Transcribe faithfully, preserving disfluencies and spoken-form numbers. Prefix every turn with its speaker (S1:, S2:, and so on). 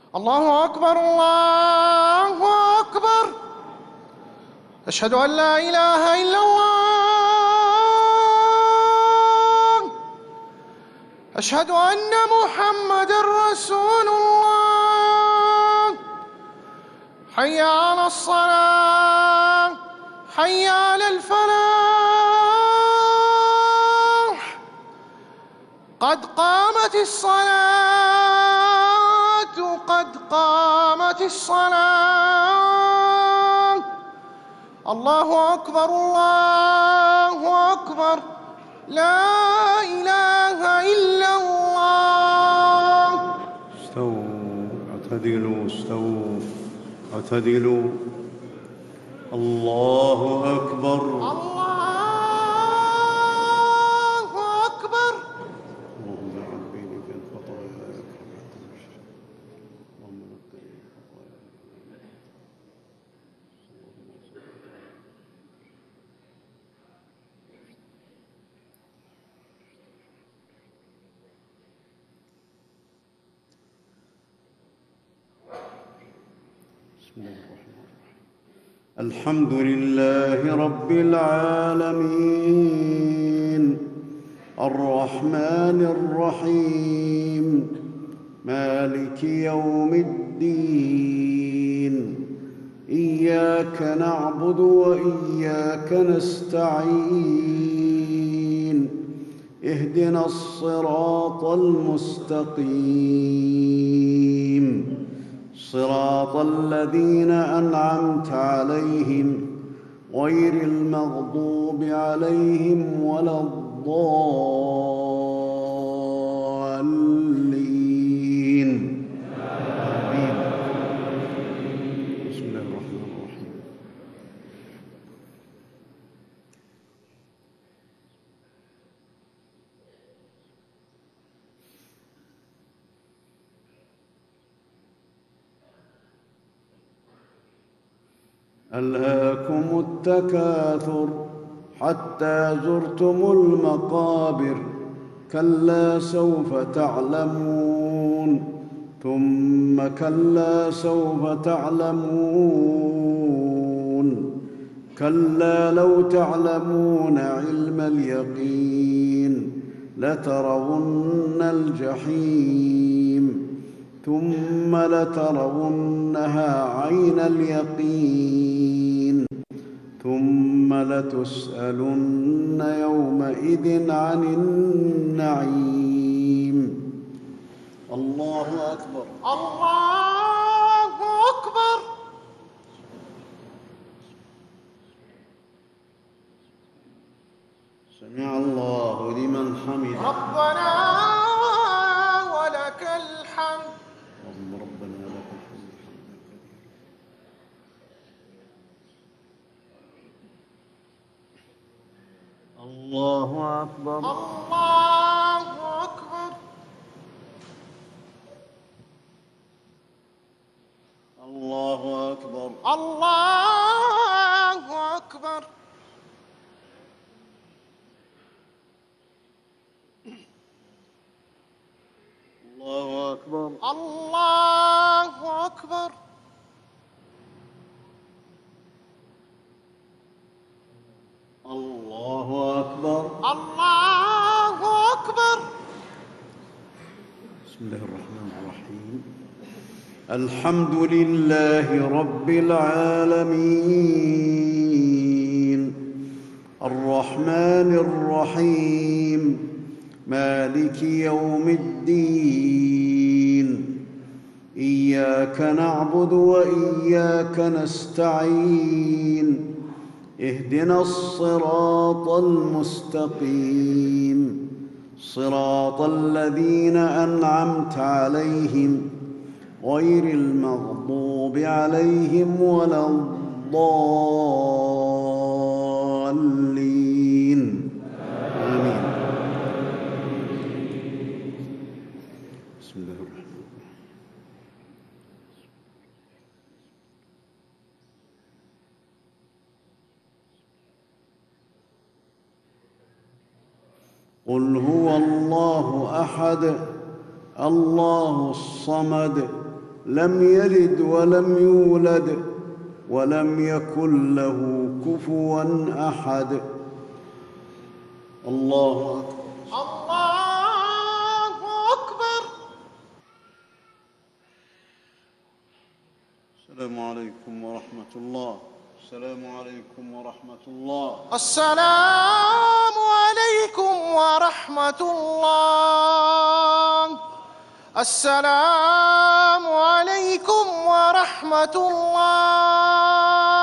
S1: الله أكبر الله أكبر. أشهد أن لا إله إلا الله. أشهد أن محمدًا رسول الله. حي على الصلاة، حي على الفلاح، قد قامت الصلاة، قد قامت الصلاة. الله أكبر الله أكبر. لا إله إلا الله.
S2: استووا اعتدلوا استووا اعتدلوا. الله أكبر
S1: الله أكبر.
S2: اللهم اجعل بيني وبين خطاياي كرامة المشرك. اللهم نقني من خطاياي. بسم الله الرحمن الرحيم. الحمد لله رب العالمين الرحمن الرحيم مالك يوم الدين. إياك نعبد وإياك نستعين. اهدنا الصراط المستقيم صراط الذين أنعمت عليهم غير المغضوب عليهم ولا الضالين. آمين. بسم الله الرحمن الرحيم. ألهاكم التكاثر حتى زرتم المقابر. كلا سوف تعلمون ثم كلا سوف تعلمون. كلا لو تعلمون علم اليقين لترون الجحيم ثم لترونها عين اليقين ثم لتسألن يومئذ عن النعيم. الله أكبر
S1: الله أكبر.
S2: سمع الله لمن حمده.
S1: ربنا ولك الحمد.
S2: اللهم ربنا لك الحمد حمدا كثيرا. الله أكبر
S1: الله أكبر.
S2: الله أكبر
S1: الله أكبر.
S2: الله أكبر
S1: الله أكبر.
S2: الله أكبر.
S1: الله أكبر.
S2: بسم الله الرحمن الرحيم. الحمد لله رب العالمين الرحمن الرحيم مالك يوم الدين. إياك نعبد وإياك نستعين. اهدنا الصراط المستقيم صراط الذين أنعمت عليهم غير المغضوب عليهم ولا الضالين. آمين. بسم الله الرحمن الرحيم. قل هو الله أحد الله الصمد لم يلد ولم يولد ولم يكن له كفوا أحد. الله أكبر.
S1: الله أكبر.
S2: السلام عليكم ورحمة الله. السلام عليكم ورحمة الله.
S1: السلام عليكم ورحمة الله. السلام عليكم ورحمة الله.